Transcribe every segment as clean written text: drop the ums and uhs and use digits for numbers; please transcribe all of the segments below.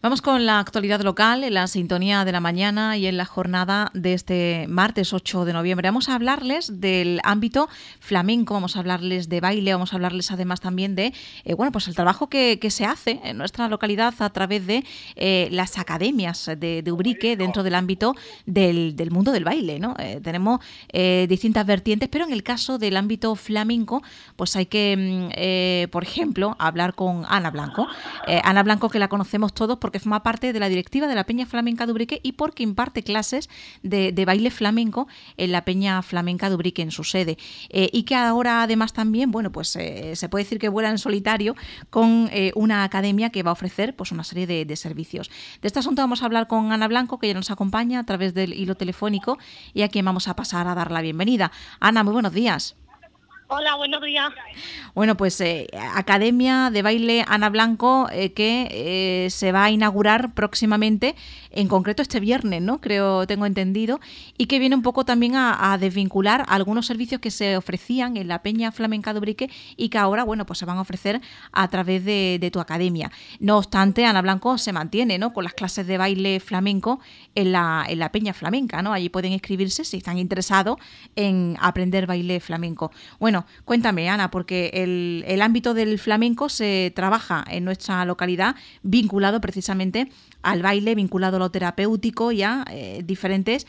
Vamos con la actualidad local en la sintonía de la mañana y en la jornada de este martes 8 de noviembre. Vamos a hablarles del ámbito flamenco, vamos a hablarles de baile, vamos a hablarles además también de pues el trabajo que se hace en nuestra localidad a través de las academias de Ubrique dentro del ámbito del mundo del baile, ¿no? Tenemos distintas vertientes, pero en el caso del ámbito flamenco, pues hay que, por ejemplo, hablar con Ana Blanco. Ana Blanco, que la conocemos todos porque forma parte de la directiva de la Peña Flamenca de Ubrique y porque imparte clases de baile flamenco en la Peña Flamenca de Ubrique en su sede. Y que ahora además también, se puede decir que vuela en solitario con una academia que va a ofrecer pues una serie de servicios. De este asunto vamos a hablar con Ana Blanco, que ya nos acompaña a través del hilo telefónico y a quien vamos a pasar a dar la bienvenida. Ana, muy buenos días. Hola, buenos días. Bueno, pues Academia de Baile Ana Blanco que se va a inaugurar próximamente, en concreto este viernes, ¿no? Tengo entendido, y que viene un poco también a desvincular algunos servicios que se ofrecían en la Peña Flamenca de Ubrique y que ahora, pues se van a ofrecer a través de tu academia. No obstante, Ana Blanco se mantiene, ¿no?, con las clases de baile flamenco en la Peña Flamenca, ¿no? Allí pueden inscribirse si están interesados en aprender baile flamenco. Bueno, cuéntame, Ana, porque el ámbito del flamenco se trabaja en nuestra localidad vinculado precisamente al baile, vinculado a lo terapéutico y a diferentes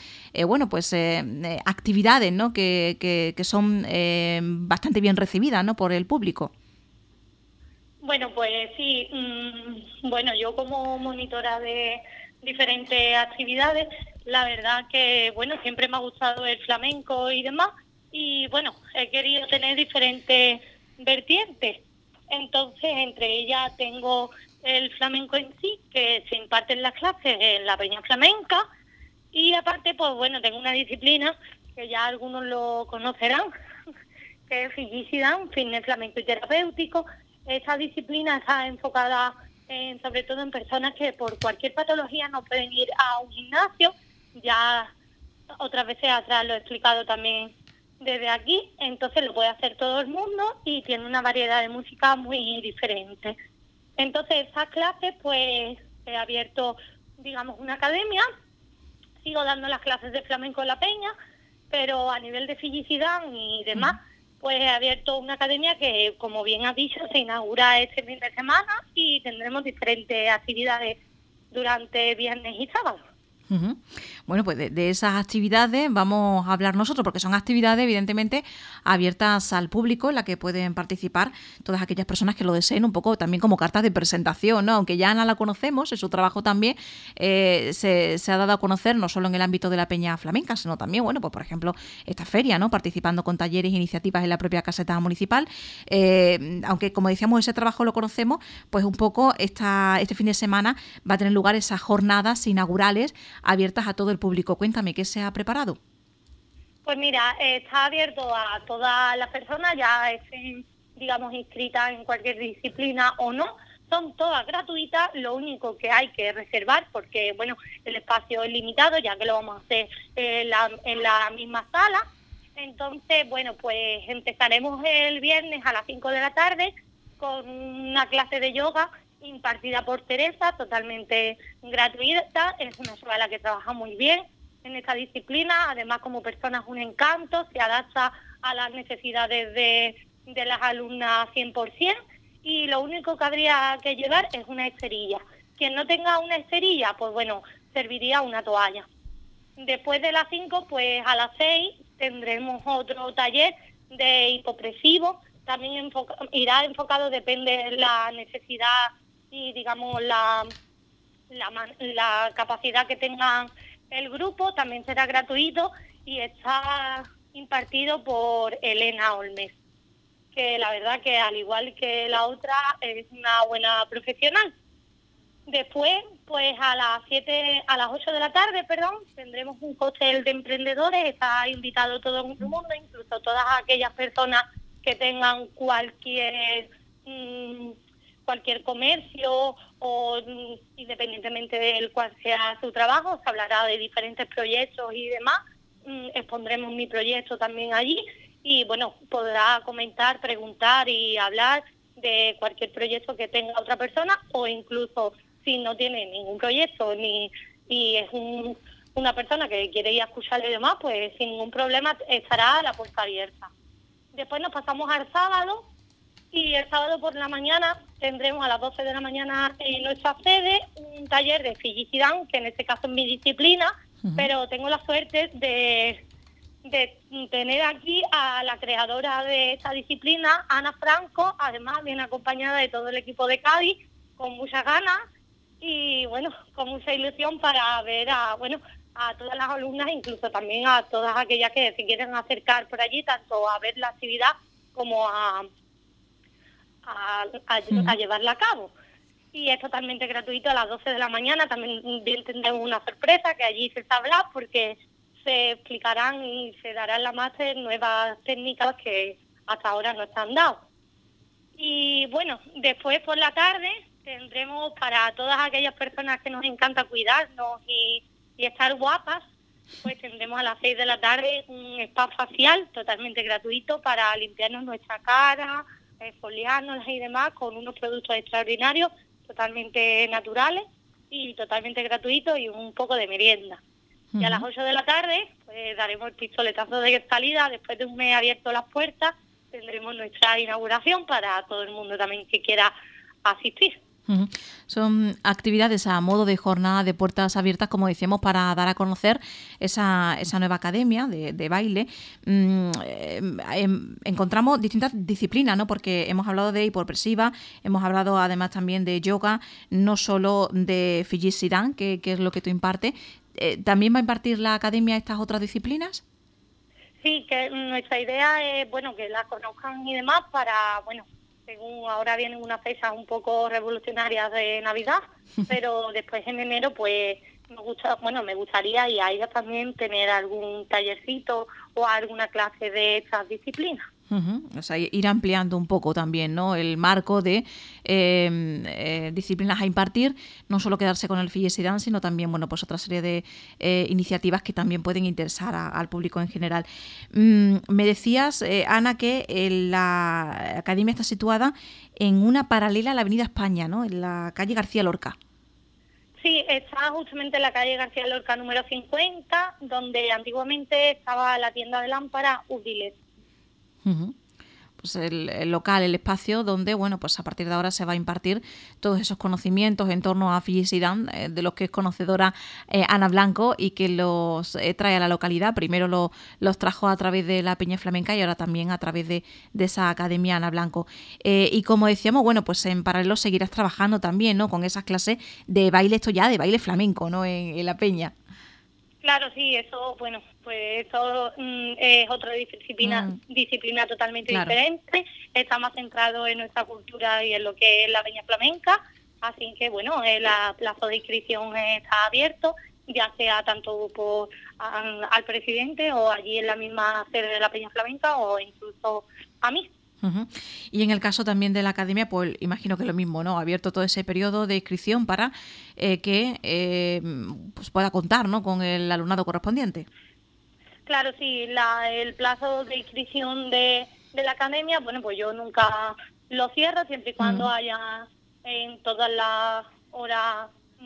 actividades, ¿no?, que son bastante bien recibidas, ¿no?, por el público. Bueno, pues sí, yo como monitora de diferentes actividades, la verdad que, siempre me ha gustado el flamenco y demás, y he querido tener diferentes vertientes. Entonces, entre ellas tengo el flamenco en sí, que se imparte en las clases en la Peña Flamenca, y aparte, tengo una disciplina que ya algunos lo conocerán, que es Physique Dance, fitness flamenco y terapéutico. Esa disciplina está enfocada sobre todo en personas que por cualquier patología no pueden ir a un gimnasio. Ya otras veces atrás lo he explicado también desde aquí, entonces lo puede hacer todo el mundo y tiene una variedad de música muy diferente. Entonces esas clases, he abierto, una academia, sigo dando las clases de flamenco en la Peña, pero a nivel de fisicidad y demás, he abierto una academia que, como bien has dicho, se inaugura este fin de semana y tendremos diferentes actividades durante viernes y sábado. Uh-huh. Bueno, pues de esas actividades vamos a hablar nosotros, porque son actividades evidentemente abiertas al público en la que pueden participar todas aquellas personas que lo deseen, un poco también como cartas de presentación, ¿no? Aunque ya Ana la conocemos, en su trabajo también se ha dado a conocer no solo en el ámbito de la Peña Flamenca, sino también, por ejemplo, esta feria, ¿no?, participando con talleres e iniciativas en la propia caseta municipal. Aunque, como decíamos, ese trabajo lo conocemos, pues un poco este fin de semana va a tener lugar esas jornadas inaugurales abiertas a todo el público. Cuéntame, ¿qué se ha preparado? Pues mira, está abierto a todas las personas, ya estén, inscritas en cualquier disciplina o no. Son todas gratuitas, lo único que hay que reservar, porque, el espacio es limitado, ya que lo vamos a hacer en la misma sala. Entonces, empezaremos el viernes a las 5 de la tarde con una clase de yoga impartida por Teresa, totalmente gratuita. Es una chavala que trabaja muy bien en esta disciplina, además como persona es un encanto, se adapta a las necesidades de las alumnas 100%, y lo único que habría que llevar es una esterilla. Quien no tenga una esterilla, serviría una toalla. Después de las 5, a las 6 tendremos otro taller de hipopresivo, también irá enfocado, depende de la necesidad y la capacidad que tengan el grupo. También será gratuito y está impartido por Elena Olmes, que la verdad que al igual que la otra es una buena profesional. Después, a las 8 de la tarde, tendremos un cóctel de emprendedores. Está invitado todo el mundo, incluso todas aquellas personas que tengan cualquier comercio o independientemente del cual sea su trabajo. Se hablará de diferentes proyectos y demás. Expondremos mi proyecto también allí y podrá comentar, preguntar y hablar de cualquier proyecto que tenga otra persona, o incluso si no tiene ningún proyecto y es una persona que quiere ir a escuchar y demás, pues sin ningún problema estará la puerta abierta. Después nos pasamos al sábado, y el sábado por la mañana tendremos a las 12 de la mañana en nuestra sede un taller de Fijicidad, que en este caso es mi disciplina, pero tengo la suerte de tener aquí a la creadora de esta disciplina, Ana Franco, además bien acompañada de todo el equipo de Cádiz, con muchas ganas y bueno, con mucha ilusión para ver a todas las alumnas, incluso también a todas aquellas que se quieren acercar por allí, tanto a ver la actividad como a llevarla a cabo. Y es totalmente gratuito a las 12 de la mañana. También tendremos una sorpresa que allí se sabrá, porque se explicarán y se darán en la máster nuevas técnicas que hasta ahora no están dadas. Y bueno, después por la tarde tendremos para todas aquellas personas que nos encanta cuidarnos y estar guapas, pues tendremos a las 6 de la tarde un spa facial totalmente gratuito para limpiarnos nuestra cara, exfoliarnos y demás con unos productos extraordinarios, totalmente naturales y totalmente gratuitos, y un poco de merienda. Y a las 8 de la tarde pues daremos el pistoletazo de salida. Después de un mes abierto las puertas, tendremos nuestra inauguración para todo el mundo también que quiera asistir. Son actividades a modo de jornada de puertas abiertas, como decíamos, para dar a conocer esa nueva academia de baile. Encontramos distintas disciplinas, ¿no? Porque hemos hablado de hipopresiva, hemos hablado además también de yoga, no solo de Fijicidad, que es lo que tú impartes. ¿También va a impartir la academia estas otras disciplinas? Sí, que nuestra idea es, que la conozcan y demás para, según ahora vienen unas fechas un poco revolucionarias de Navidad, pero después en enero pues me gustaría, y a ellas también, tener algún tallercito o alguna clase de estas disciplinas. O sea, ir ampliando un poco también, ¿no?, el marco de disciplinas a impartir, no solo quedarse con el Fijicidad, sino también, pues otra serie de iniciativas que también pueden interesar al público en general. Me decías, Ana, que la academia está situada en una paralela a la Avenida España, ¿no?, en la calle García Lorca. Sí, está justamente en la calle García Lorca número 50, donde antiguamente estaba la tienda de lámparas Útiles. Pues el local, el espacio donde, pues a partir de ahora se va a impartir todos esos conocimientos en torno a Fijicidad, de los que es conocedora Ana Blanco, y que los trae a la localidad. Primero los trajo a través de la Peña Flamenca y ahora también a través de esa academia Ana Blanco. Y como decíamos, pues en paralelo seguirás trabajando también, ¿no?, con esas clases de baile, esto ya de baile flamenco, ¿no?, en la Peña. Claro, sí, eso, pues eso es otra disciplina totalmente diferente. Está más centrado en nuestra cultura y en lo que es la peña flamenca, así que el plazo de inscripción está abierto, ya sea tanto al presidente o allí en la misma sede de la peña flamenca, o incluso a mí. Y en el caso también de la academia, pues imagino que lo mismo, ¿no? Abierto todo ese periodo de inscripción para que pues pueda contar, ¿no?, con el alumnado correspondiente. Claro, sí, el plazo de inscripción de la academia, pues yo nunca lo cierro, siempre y cuando haya en todas las horas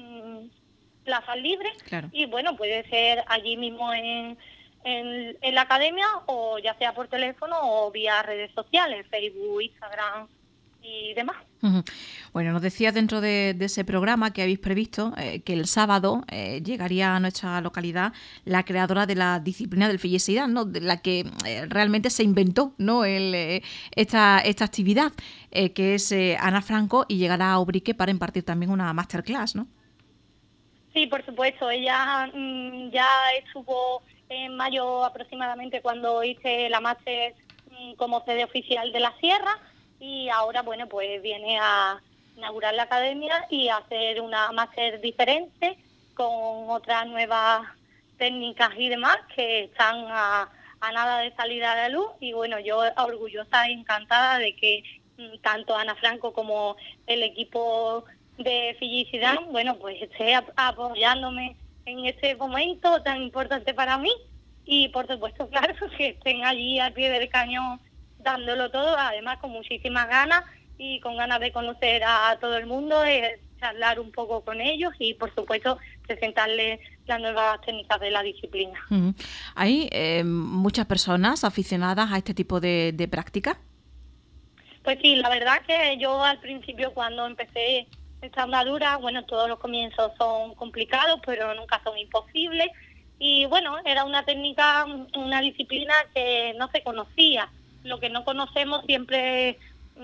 plazas libres. Claro. Y puede ser allí mismo en la academia, o ya sea por teléfono o vía redes sociales, Facebook, Instagram y demás. Bueno, nos decías dentro de ese programa que habéis previsto que el sábado llegaría a nuestra localidad la creadora de la disciplina del Fijicidad, ¿no?, de la que realmente se inventó, ¿no?, esta actividad, que es Ana Franco, y llegará a Ubrique para impartir también una masterclass, ¿no? Sí, por supuesto. Ella ya estuvo en mayo aproximadamente cuando hice la máster como sede oficial de la Sierra, y ahora pues viene a inaugurar la academia y a hacer una máster diferente con otras nuevas técnicas y demás que están a nada de salir a la luz. Y yo orgullosa y encantada de que tanto Ana Franco como el equipo de Fijicidad pues esté apoyándome en este momento tan importante para mí, y por supuesto, claro, que estén allí al pie del cañón dándolo todo, además con muchísimas ganas y con ganas de conocer a todo el mundo, charlar un poco con ellos y, por supuesto, presentarles las nuevas técnicas de la disciplina. ¿Hay muchas personas aficionadas a este tipo de práctica? Pues sí, la verdad que yo al principio, cuando empecé esta andadura, bueno, todos los comienzos son complicados, pero nunca son imposibles. Y bueno, era una técnica, una disciplina que no se conocía. Lo que no conocemos siempre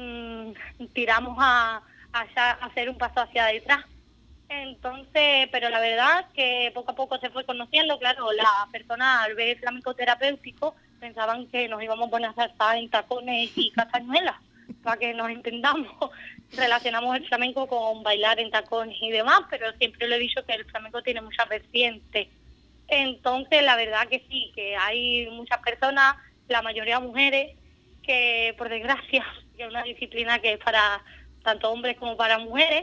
tiramos a hacer un paso hacia detrás. Entonces, pero la verdad que poco a poco se fue conociendo. Claro, las personas al ver flamenco terapéutico pensaban que nos íbamos a poner a saltar en tacones y castañuelas, para que nos entendamos. Relacionamos el flamenco con bailar en tacones y demás, pero siempre le he dicho que el flamenco tiene muchas vertientes. Entonces, la verdad que sí, que hay muchas personas, la mayoría mujeres, que por desgracia es una disciplina que es para tanto hombres como para mujeres.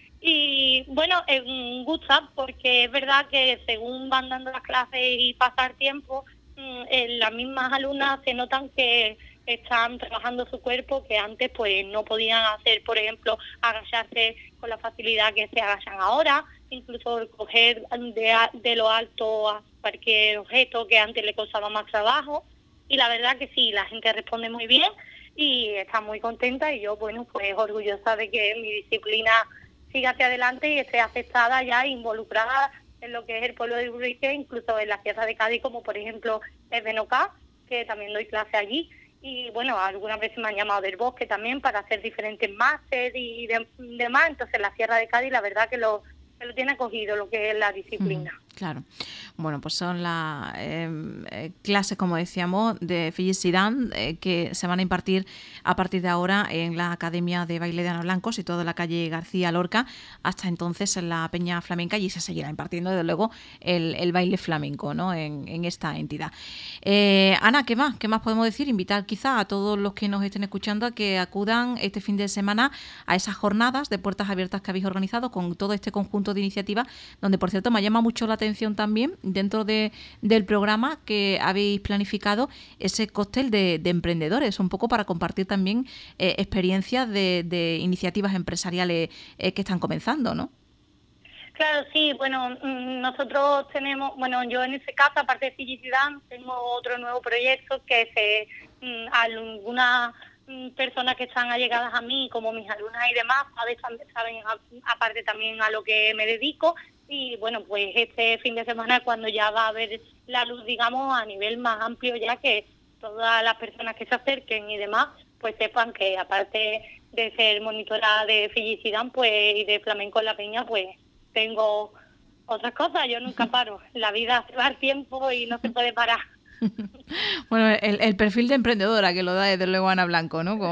Y bueno, gusta, porque es verdad que según van dando las clases y pasar tiempo, las mismas alumnas se notan que están trabajando su cuerpo, que antes pues no podían hacer, por ejemplo, agacharse con la facilidad que se agachan ahora, incluso coger de lo alto a cualquier objeto que antes le costaba más trabajo. Y la verdad que sí, la gente responde muy bien y está muy contenta, y yo, bueno, pues orgullosa de que mi disciplina siga hacia adelante y esté aceptada ya, involucrada en lo que es el pueblo de Ubrique, incluso en la Sierra de Cádiz, como por ejemplo el Benocá, que también doy clase allí. Y bueno, algunas veces me han llamado del Bosque también para hacer diferentes máster y demás. Entonces la Sierra de Cádiz, la verdad que lo tiene acogido lo que es la disciplina. Claro. Bueno, pues son las clases, como decíamos, de Fillicidán, que se van a impartir a partir de ahora en la Academia de Baile de Ana Blancos y toda la calle García Lorca, hasta entonces en la Peña Flamenca, y se seguirá impartiendo, desde luego, el baile flamenco, ¿no?, en esta entidad. Ana, ¿qué más? ¿Qué más podemos decir? Invitar quizá a todos los que nos estén escuchando a que acudan este fin de semana a esas jornadas de puertas abiertas que habéis organizado con todo este conjunto de iniciativas, donde, por cierto, me llama mucho la atención también, dentro del programa, que habéis planificado ese cóctel de emprendedores, un poco para compartir también experiencias de iniciativas empresariales que están comenzando, ¿no? Claro, sí, bueno, nosotros tenemos, bueno, yo en ese caso, aparte de Fillicidad, tengo otro nuevo proyecto que algunas personas que están allegadas a mí, como mis alumnas y demás, saben aparte también a lo que me dedico. Y bueno, pues este fin de semana es cuando ya va a haber la luz, digamos, a nivel más amplio, ya que todas las personas que se acerquen y demás, pues sepan que aparte de ser monitora de Fillicidad, pues, y de flamenco en la Peña, pues tengo otras cosas. Yo nunca paro. La vida se va al tiempo y no se puede parar. Bueno, el perfil de emprendedora que lo da desde luego Ana Blanco, ¿no?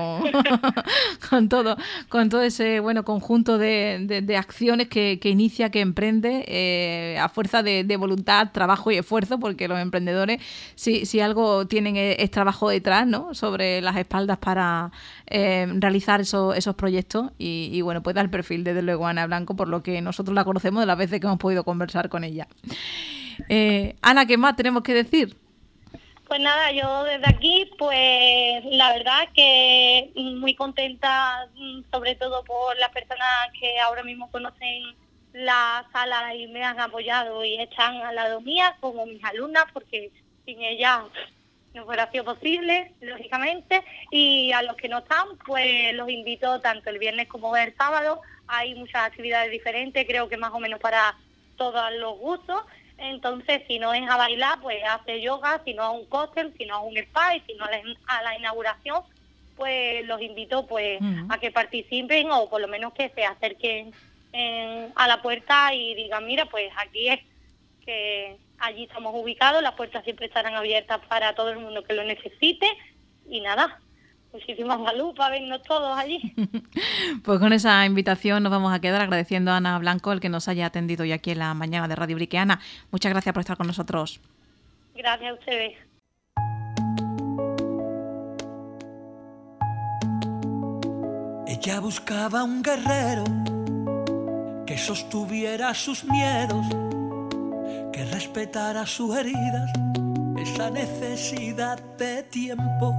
Con todo ese conjunto de acciones que inicia, que emprende a fuerza de voluntad, trabajo y esfuerzo, porque los emprendedores, si algo tienen es trabajo detrás, ¿no?, sobre las espaldas para realizar esos proyectos, y bueno, pues da el perfil desde luego Ana Blanco, por lo que nosotros la conocemos de las veces que hemos podido conversar con ella. Ana, ¿qué más tenemos que decir? Pues nada, yo desde aquí, pues la verdad que muy contenta, sobre todo por las personas que ahora mismo conocen la sala y me han apoyado y están al lado mía, como mis alumnas, porque sin ellas no fuera sido posible, lógicamente. Y a los que no están, pues los invito tanto el viernes como el sábado. Hay muchas actividades diferentes, creo que más o menos para todos los gustos. Entonces, si no es a bailar, pues hace yoga, si no a un cóctel, si no a un spa, y si no a la inauguración, pues los invito pues a que participen, o por lo menos que se acerquen a la puerta y digan, mira, pues aquí es, que allí estamos ubicados, las puertas siempre estarán abiertas para todo el mundo que lo necesite. Y nada, muchísimas salud para vernos todos allí. Pues con esa invitación nos vamos a quedar, agradeciendo a Ana Blanco el que nos haya atendido hoy aquí en la mañana de Radio Ubrique. Ana, muchas gracias por estar con nosotros. Gracias a ustedes. Ella buscaba un guerrero que sostuviera sus miedos, que respetara sus heridas, esa necesidad de tiempo,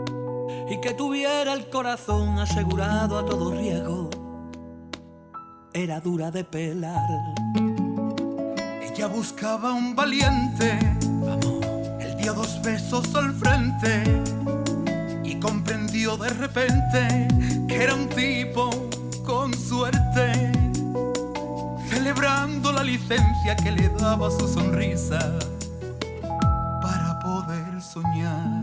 y que tuviera el corazón asegurado a todo riesgo. era dura de pelar. Ella buscaba un valiente, Vamos. él dio 2 besos al frente y comprendió de repente que era un tipo con suerte, celebrando la licencia que le daba su sonrisa para poder soñar.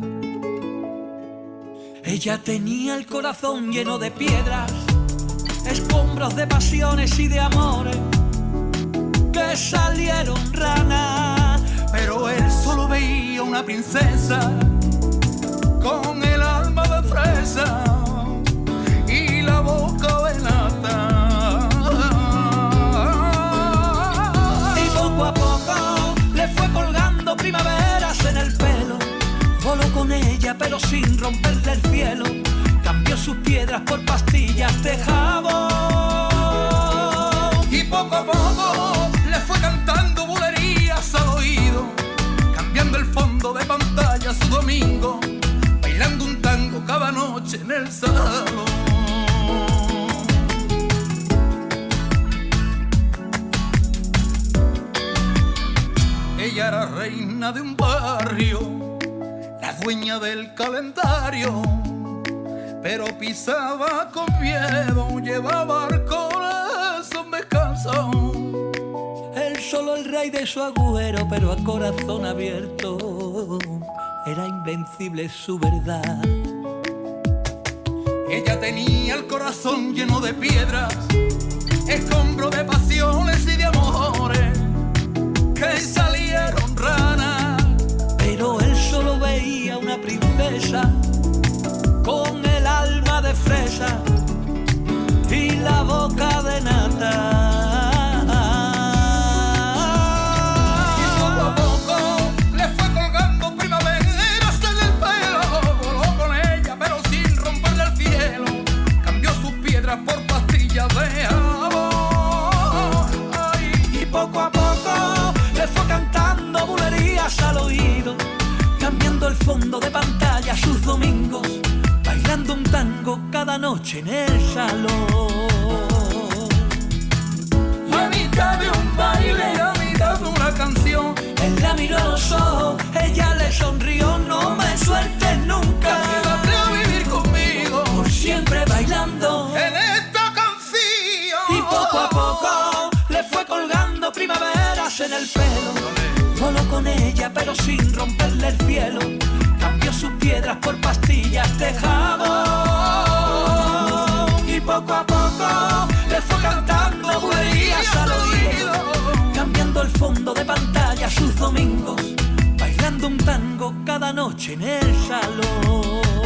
Ella tenía el corazón lleno de piedras, escombros de pasiones y de amores que salieron ranas, pero él solo veía una princesa con el alma de fresa y la boca de nata. y poco a poco le fue colgando primaveras en el pelo. Voló con ella pero sin romperle el cielo, cambió sus piedras por pastillas de jabón. Y poco a poco le fue cantando bulerías al oído, cambiando el fondo de pantalla su domingo, bailando un tango cada noche en el salón. Ella era reina de un barrio, la dueña del calendario, pero pisaba con miedo, llevaba el corazón descalzo. Él solo el rey de su agujero, pero a corazón abierto, era invencible su verdad. Ella tenía el corazón lleno de piedras, escombro de pasiones y de amores que salieron ranas, pero él solo veía una princesa con el alma de fresa y la boca de nata. y poco a poco le fue colgando primaveras en el pelo. Voló con ella pero sin romperle el cielo, cambió sus piedras por pastillas de jabón. Y poco a poco le fue cantando bulerías al oído, cambiando el fondo de pantalla sus domingos, bailando un tango cada noche en el salón. A mitad de un baile, a mitad de una canción, Él la miró a los ojos, ella le sonrió, no me sueltes nunca. quédate a vivir conmigo Por siempre bailando. en esta canción. Y poco a poco le fue colgando primaveras en el pelo. Voló con ella pero sin romperle el cielo, cambió sus piedras por pastillas de jabón. Y poco a poco le fue cantando bulerías al oído, cambiando el fondo de pantalla sus domingos, bailando un tango cada noche en el salón.